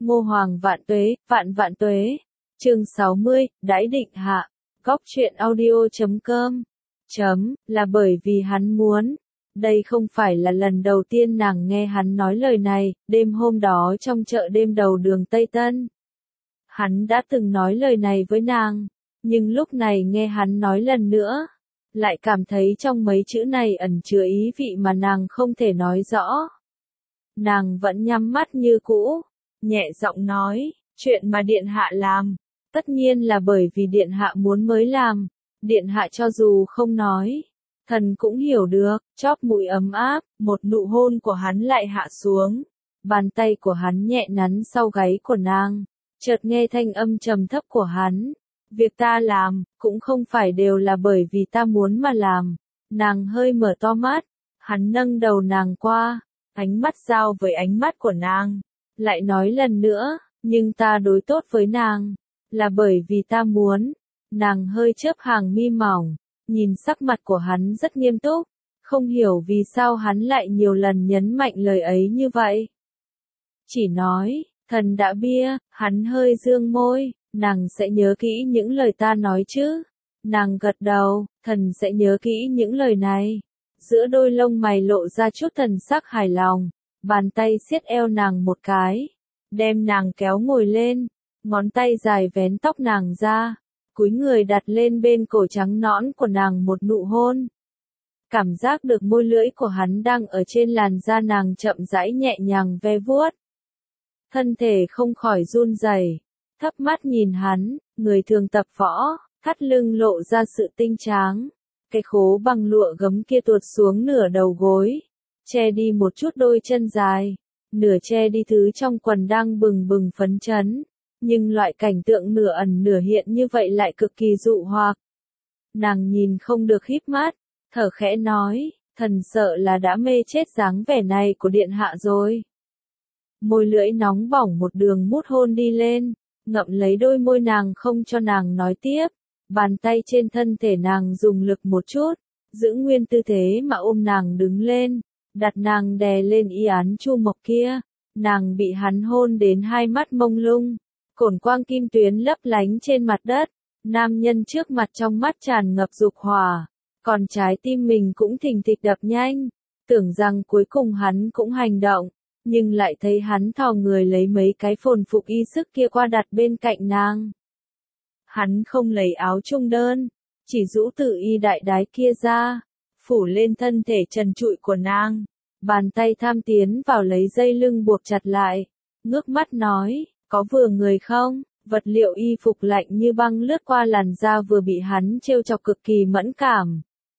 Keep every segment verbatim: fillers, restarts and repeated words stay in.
Ngô Hoàng vạn tuế, vạn vạn tuế. Chương sáu mươi, đãi định hạ. Góc truyện audio chấm com. Chấm, là bởi vì hắn muốn. Đây không phải là lần đầu tiên nàng nghe hắn nói lời này, đêm hôm đó trong chợ đêm đầu đường Tây Tân. Hắn đã từng nói lời này với nàng, nhưng lúc này nghe hắn nói lần nữa, lại cảm thấy trong mấy chữ này ẩn chứa ý vị mà nàng không thể nói rõ. Nàng vẫn nhắm mắt như cũ, nhẹ giọng nói, chuyện mà Điện Hạ làm, tất nhiên là bởi vì Điện Hạ muốn mới làm, Điện Hạ cho dù không nói, thần cũng hiểu được. Chóp mũi ấm áp, một nụ hôn của hắn lại hạ xuống, bàn tay của hắn nhẹ nắn sau gáy của nàng, chợt nghe thanh âm trầm thấp của hắn, việc ta làm, cũng không phải đều là bởi vì ta muốn mà làm. Nàng hơi mở to mắt, hắn nâng đầu nàng qua, ánh mắt giao với ánh mắt của nàng, lại nói lần nữa, nhưng ta đối tốt với nàng, là bởi vì ta muốn. Nàng hơi chớp hàng mi mỏng, nhìn sắc mặt của hắn rất nghiêm túc, không hiểu vì sao hắn lại nhiều lần nhấn mạnh lời ấy như vậy. Chỉ nói, thần đã bia, hắn hơi dương môi, nàng sẽ nhớ kỹ những lời ta nói chứ. Nàng gật đầu, thần sẽ nhớ kỹ những lời này. Giữa đôi lông mày lộ ra chút thần sắc hài lòng, bàn tay siết eo nàng một cái, đem nàng kéo ngồi lên, ngón tay dài vén tóc nàng ra, cúi người đặt lên bên cổ trắng nõn của nàng một nụ hôn. Cảm giác được môi lưỡi của hắn đang ở trên làn da nàng chậm rãi nhẹ nhàng ve vuốt. Thân thể không khỏi run rẩy, thấp mắt nhìn hắn, người thường tập võ, thắt lưng lộ ra sự tinh tráng. Cái khố bằng lụa gấm kia tuột xuống nửa đầu gối, che đi một chút đôi chân dài, nửa che đi thứ trong quần đang bừng bừng phấn chấn. Nhưng loại cảnh tượng nửa ẩn nửa hiện như vậy lại cực kỳ dụ hoặc. Nàng nhìn không được híp mắt, thở khẽ nói, thần sợ là đã mê chết dáng vẻ này của Điện Hạ rồi. Môi lưỡi nóng bỏng một đường mút hôn đi lên, ngậm lấy đôi môi nàng không cho nàng nói tiếp. Bàn tay trên thân thể nàng dùng lực một chút, giữ nguyên tư thế mà ôm nàng đứng lên, đặt nàng đè lên y án chu mộc kia. Nàng bị hắn hôn đến hai mắt mông lung, cổn quang kim tuyến lấp lánh trên mặt đất. Nam nhân trước mặt trong mắt tràn ngập dục hỏa, còn trái tim mình cũng thình thịch đập nhanh, tưởng rằng cuối cùng hắn cũng hành động, nhưng lại thấy hắn thò người lấy mấy cái phồn phục y sức kia qua đặt bên cạnh nàng. Hắn không lấy áo trung đơn, chỉ rũ tự y đại đái kia ra, phủ lên thân thể trần trụi của nàng, bàn tay tham tiến vào lấy dây lưng buộc chặt lại, ngước mắt nói, có vừa người không? Vật liệu y phục lạnh như băng lướt qua làn da vừa bị hắn trêu chọc cực kỳ mẫn cảm,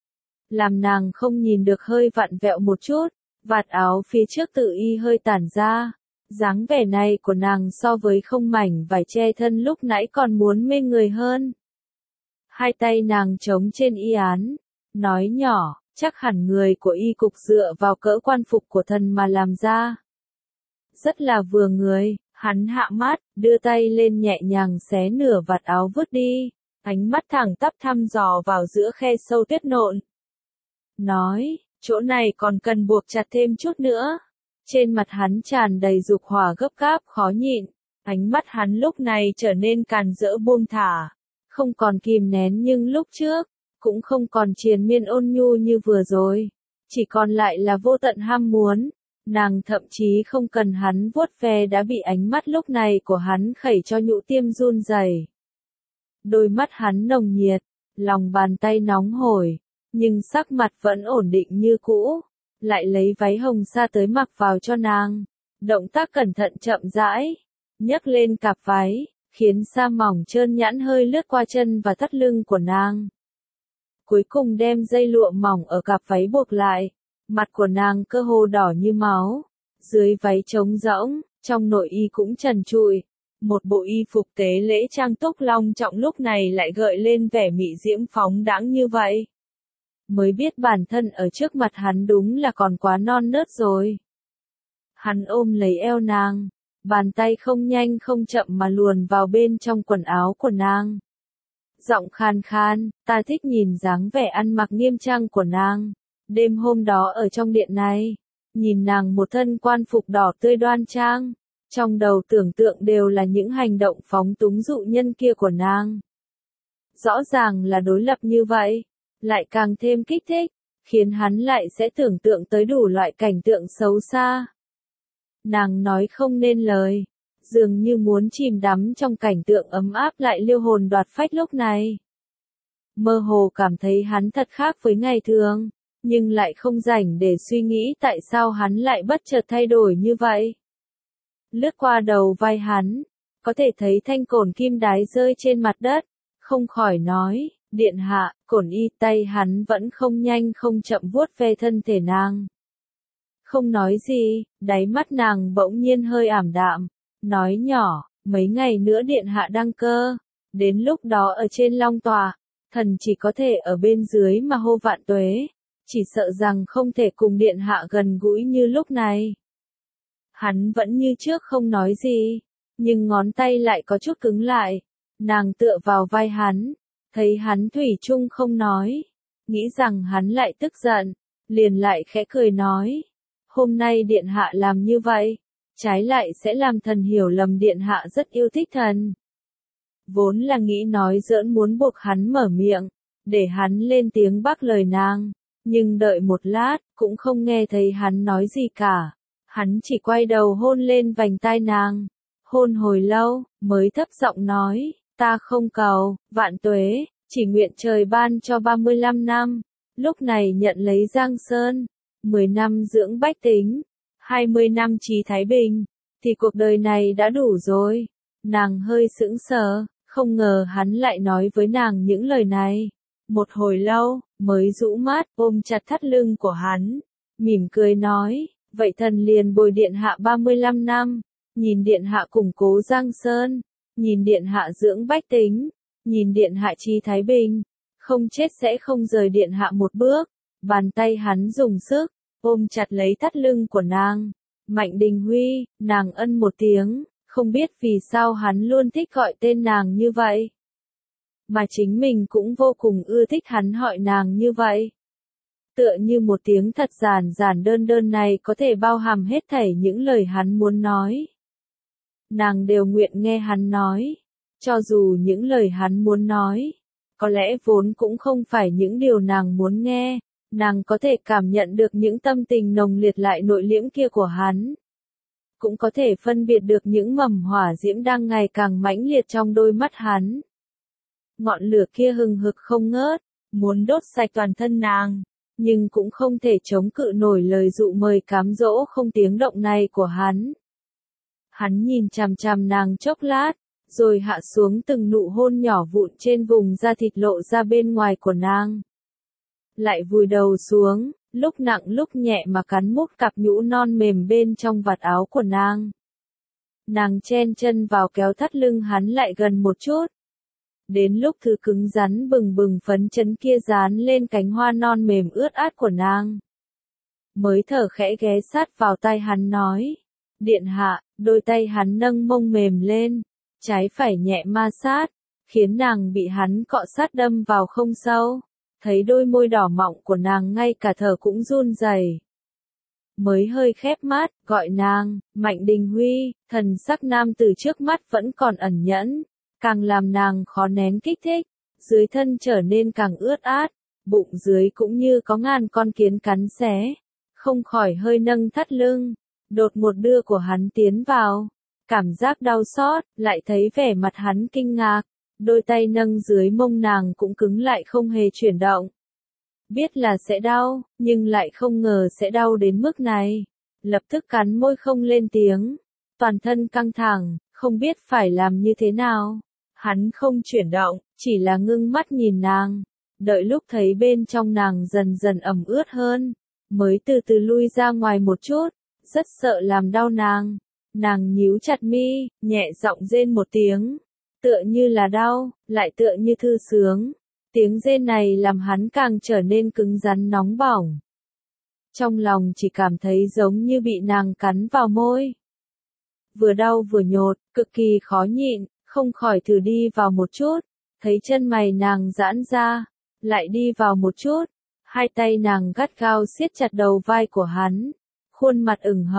làm nàng không nhìn được hơi vặn vẹo một chút, vạt áo phía trước tự y hơi tản ra. Dáng vẻ này của nàng so với không mảnh vải che thân lúc nãy còn muốn mê người hơn. Hai tay nàng chống trên y án, nói nhỏ, chắc hẳn người của y cục dựa vào cỡ quan phục của thần mà làm ra. Rất là vừa người, hắn hạ mắt, đưa tay lên nhẹ nhàng xé nửa vạt áo vứt đi, ánh mắt thẳng tắp thăm dò vào giữa khe sâu tuyết nộn. Nói, chỗ này còn cần buộc chặt thêm chút nữa. Trên mặt hắn tràn đầy dục hỏa gấp gáp khó nhịn, ánh mắt hắn lúc này trở nên càn rỡ buông thả, không còn kìm nén nhưng lúc trước, cũng không còn triền miên ôn nhu như vừa rồi, chỉ còn lại là vô tận ham muốn. Nàng thậm chí không cần hắn vuốt ve đã bị ánh mắt lúc này của hắn khẩy cho nhũ tiêm run rẩy. Đôi mắt hắn nồng nhiệt, lòng bàn tay nóng hổi, nhưng sắc mặt vẫn ổn định như cũ. Lại lấy váy hồng sa tới mặc vào cho nàng, động tác cẩn thận chậm rãi, nhấc lên cạp váy, khiến sa mỏng trơn nhẵn hơi lướt qua chân và thắt lưng của nàng. Cuối cùng đem dây lụa mỏng ở cạp váy buộc lại, mặt của nàng cơ hồ đỏ như máu, dưới váy trống rỗng, trong nội y cũng trần trụi. Một bộ y phục tế lễ trang túc long trọng lúc này lại gợi lên vẻ mị diễm phóng đãng như vậy. Mới biết bản thân ở trước mặt hắn đúng là còn quá non nớt rồi. Hắn ôm lấy eo nàng, bàn tay không nhanh không chậm mà luồn vào bên trong quần áo của nàng. Giọng khan khan, ta thích nhìn dáng vẻ ăn mặc nghiêm trang của nàng. Đêm hôm đó ở trong điện này, nhìn nàng một thân quan phục đỏ tươi đoan trang, Trong đầu tưởng tượng đều là những hành động phóng túng dụ nhân kia của nàng. Rõ ràng là đối lập như vậy, lại càng thêm kích thích, khiến hắn lại sẽ tưởng tượng tới đủ loại cảnh tượng xấu xa. Nàng nói không nên lời, dường như muốn chìm đắm trong cảnh tượng ấm áp lại liêu hồn đoạt phách lúc này. Mơ hồ cảm thấy hắn thật khác với ngày thường, nhưng lại không rảnh để suy nghĩ tại sao hắn lại bất chợt thay đổi như vậy. Lướt qua đầu vai hắn, có thể thấy thanh cổn kim đái rơi trên mặt đất, không khỏi nói, điện hạ, cổn y. Tay hắn vẫn không nhanh không chậm vuốt ve thân thể nàng. Không nói gì, đáy mắt nàng bỗng nhiên hơi ảm đạm, nói nhỏ, mấy ngày nữa điện hạ đăng cơ, đến lúc đó ở trên long tòa, thần chỉ có thể ở bên dưới mà hô vạn tuế, chỉ sợ rằng không thể cùng điện hạ gần gũi như lúc này. Hắn vẫn như trước không nói gì, nhưng ngón tay lại có chút cứng lại, nàng tựa vào vai hắn, thấy hắn thủy chung không nói, nghĩ rằng hắn lại tức giận, liền lại khẽ cười nói, hôm nay điện hạ làm như vậy, trái lại sẽ làm thần hiểu lầm điện hạ rất yêu thích thần. Vốn là nghĩ nói giỡn muốn buộc hắn mở miệng, để hắn lên tiếng bác lời nàng, nhưng đợi một lát, cũng không nghe thấy hắn nói gì cả. Hắn chỉ quay đầu hôn lên vành tai nàng, hôn hồi lâu, mới thấp giọng nói, ta không cầu, vạn tuế, chỉ nguyện trời ban cho ba mươi lăm năm, lúc này nhận lấy Giang Sơn, mười năm dưỡng bách tính, hai mươi năm trí thái bình, thì cuộc đời này đã đủ rồi. Nàng hơi sững sờ, không ngờ hắn lại nói với nàng những lời này. Một hồi lâu, mới rũ mắt ôm chặt thắt lưng của hắn, mỉm cười nói, vậy thần liền bồi điện hạ ba mươi lăm năm, nhìn điện hạ củng cố Giang Sơn, nhìn điện hạ dưỡng bách tính, nhìn điện hạ trí thái bình, không chết sẽ không rời điện hạ một bước. Bàn tay hắn dùng sức, ôm chặt lấy thắt lưng của nàng. Mạnh Đình Huy, nàng ân một tiếng, không biết vì sao hắn luôn thích gọi tên nàng như vậy. Mà chính mình cũng vô cùng ưa thích hắn gọi nàng như vậy. Tựa như một tiếng thật giản giản đơn đơn này có thể bao hàm hết thảy những lời hắn muốn nói. Nàng đều nguyện nghe hắn nói, cho dù những lời hắn muốn nói, có lẽ vốn cũng không phải những điều nàng muốn nghe, nàng có thể cảm nhận được những tâm tình nồng liệt lại nội liễm kia của hắn. Cũng có thể phân biệt được những mầm hỏa diễm đang ngày càng mãnh liệt trong đôi mắt hắn. Ngọn lửa kia hừng hực không ngớt, muốn đốt sạch toàn thân nàng, nhưng cũng không thể chống cự nổi lời dụ mời cám dỗ không tiếng động này của hắn. Hắn nhìn chằm chằm nàng chốc lát, rồi hạ xuống từng nụ hôn nhỏ vụn trên vùng da thịt lộ ra bên ngoài của nàng. Lại vùi đầu xuống, lúc nặng lúc nhẹ mà cắn mút cặp nhũ non mềm bên trong vạt áo của nàng. Nàng chen chân vào kéo thắt lưng hắn lại gần một chút. Đến lúc thứ cứng rắn bừng bừng phấn chấn kia dán lên cánh hoa non mềm ướt át của nàng. Mới thở khẽ ghé sát vào tai hắn nói. Điện hạ, đôi tay hắn nâng mông mềm lên, trái phải nhẹ ma sát, khiến nàng bị hắn cọ sát đâm vào không sâu. Thấy đôi môi đỏ mọng của nàng ngay cả thở cũng run rẩy. Mới hơi khép mắt, gọi nàng, Mạnh Đình Huy, thần sắc nam từ trước mắt vẫn còn ẩn nhẫn, càng làm nàng khó nén kích thích, dưới thân trở nên càng ướt át, bụng dưới cũng như có ngàn con kiến cắn xé, không khỏi hơi nâng thắt lưng, đột một đưa của hắn tiến vào, cảm giác đau xót, lại thấy vẻ mặt hắn kinh ngạc. Đôi tay nâng dưới mông nàng cũng cứng lại không hề chuyển động. Biết là sẽ đau, nhưng lại không ngờ sẽ đau đến mức này. Lập tức cắn môi không lên tiếng. Toàn thân căng thẳng, không biết phải làm như thế nào. Hắn không chuyển động, chỉ là ngưng mắt nhìn nàng. Đợi lúc thấy bên trong nàng dần dần ẩm ướt hơn, mới từ từ lui ra ngoài một chút, rất sợ làm đau nàng. Nàng nhíu chặt mi, nhẹ giọng rên một tiếng. Tựa như là đau, lại tựa như thư sướng. Tiếng rên này làm hắn càng trở nên cứng rắn nóng bỏng. Trong lòng chỉ cảm thấy giống như bị nàng cắn vào môi. Vừa đau vừa nhột, cực kỳ khó nhịn, không khỏi thử đi vào một chút. Thấy chân mày nàng giãn ra, lại đi vào một chút. Hai tay nàng gắt gao siết chặt đầu vai của hắn. Khuôn mặt ửng hồng,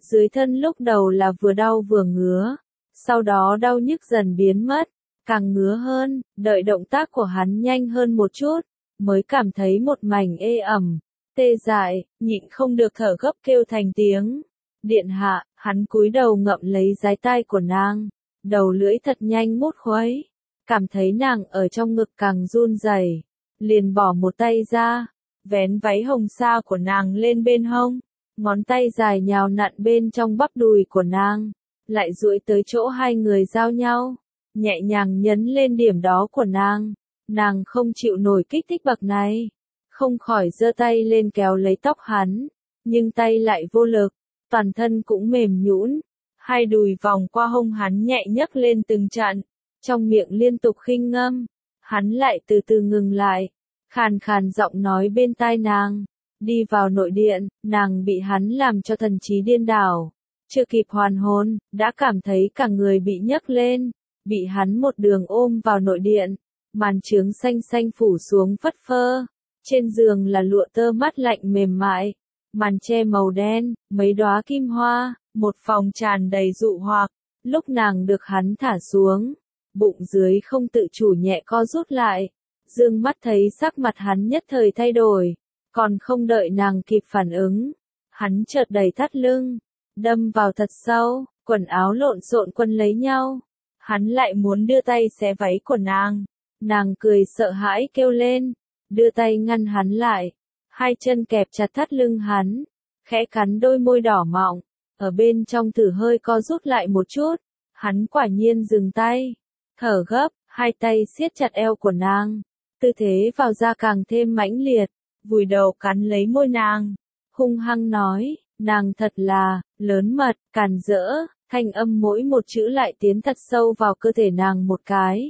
Dưới thân lúc đầu là vừa đau vừa ngứa, sau đó đau nhức dần biến mất, càng ngứa hơn, đợi động tác của hắn nhanh hơn một chút, mới cảm thấy một mảnh ê ẩm, tê dại, nhịn không được thở gấp kêu thành tiếng. Điện hạ, hắn cúi đầu ngậm lấy dái tai của nàng, đầu lưỡi thật nhanh mút khuấy, cảm thấy nàng ở trong ngực càng run rẩy, liền bỏ một tay ra, vén váy hồng sa của nàng lên bên hông, ngón tay dài nhào nặn bên trong bắp đùi của nàng, lại duỗi tới chỗ hai người giao nhau, nhẹ nhàng nhấn lên điểm đó của nàng. Nàng không chịu nổi kích thích bậc này, không khỏi giơ tay lên kéo lấy tóc hắn, nhưng tay lại vô lực, toàn thân cũng mềm nhũn, hai đùi vòng qua hông hắn nhẹ nhấc lên từng trận, trong miệng liên tục khinh ngâm, hắn lại từ từ ngừng lại, khàn khàn giọng nói bên tai nàng. Đi vào nội điện, nàng bị hắn làm cho thần trí điên đảo, chưa kịp hoàn hồn, đã cảm thấy cả người bị nhấc lên, bị hắn một đường ôm vào nội điện, màn chướng xanh xanh phủ xuống phất phơ, trên giường là lụa tơ mát lạnh mềm mại, màn che màu đen, mấy đóa kim hoa, một phòng tràn đầy dụ hoặc, lúc nàng được hắn thả xuống, bụng dưới không tự chủ nhẹ co rút lại, dương mắt thấy sắc mặt hắn nhất thời thay đổi. Còn không đợi nàng kịp phản ứng, hắn chợt đẩy thắt lưng, đâm vào thật sâu, quần áo lộn xộn quấn lấy nhau. Hắn lại muốn đưa tay xé váy của nàng. Nàng cười sợ hãi kêu lên, đưa tay ngăn hắn lại. Hai chân kẹp chặt thắt lưng hắn, khẽ cắn đôi môi đỏ mọng, ở bên trong thử hơi co rút lại một chút. Hắn quả nhiên dừng tay, thở gấp, hai tay siết chặt eo của nàng. Tư thế vào ra càng thêm mãnh liệt. Vùi đầu cắn lấy môi nàng, hung hăng nói, nàng thật là, lớn mật, càn rỡ, thanh âm mỗi một chữ lại tiến thật sâu vào cơ thể nàng một cái.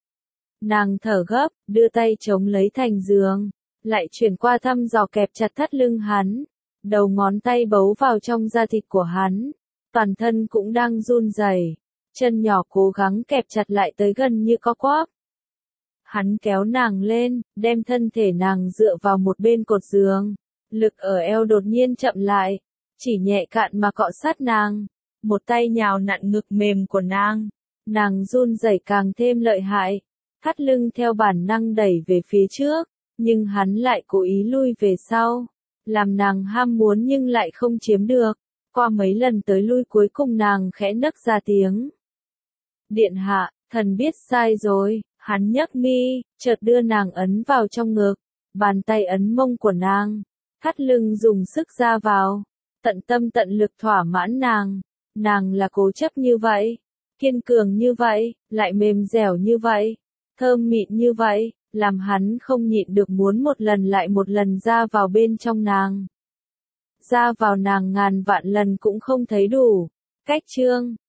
Nàng thở gấp, đưa tay chống lấy thành giường, lại chuyển qua thăm dò kẹp chặt thắt lưng hắn, đầu ngón tay bấu vào trong da thịt của hắn, toàn thân cũng đang run rẩy, chân nhỏ cố gắng kẹp chặt lại tới gần như có quắp. Hắn kéo nàng lên, đem thân thể nàng dựa vào một bên cột giường. Lực ở eo đột nhiên chậm lại, chỉ nhẹ cạn mà cọ sát nàng. Một tay nhào nặn ngực mềm của nàng. Nàng run rẩy càng thêm lợi hại. Thắt lưng theo bản năng đẩy về phía trước, nhưng hắn lại cố ý lui về sau. Làm nàng ham muốn nhưng lại không chiếm được. Qua mấy lần tới lui cuối cùng nàng khẽ nấc ra tiếng. Điện hạ, thần biết sai rồi. Hắn nhấc mi, chợt đưa nàng ấn vào trong ngực, bàn tay ấn mông của nàng, thắt lưng dùng sức ra vào, tận tâm tận lực thỏa mãn nàng. Nàng là cố chấp như vậy, kiên cường như vậy, lại mềm dẻo như vậy, thơm mịn như vậy, làm hắn không nhịn được muốn một lần lại một lần ra vào bên trong nàng. Ra vào nàng ngàn vạn lần cũng không thấy đủ. Cách chương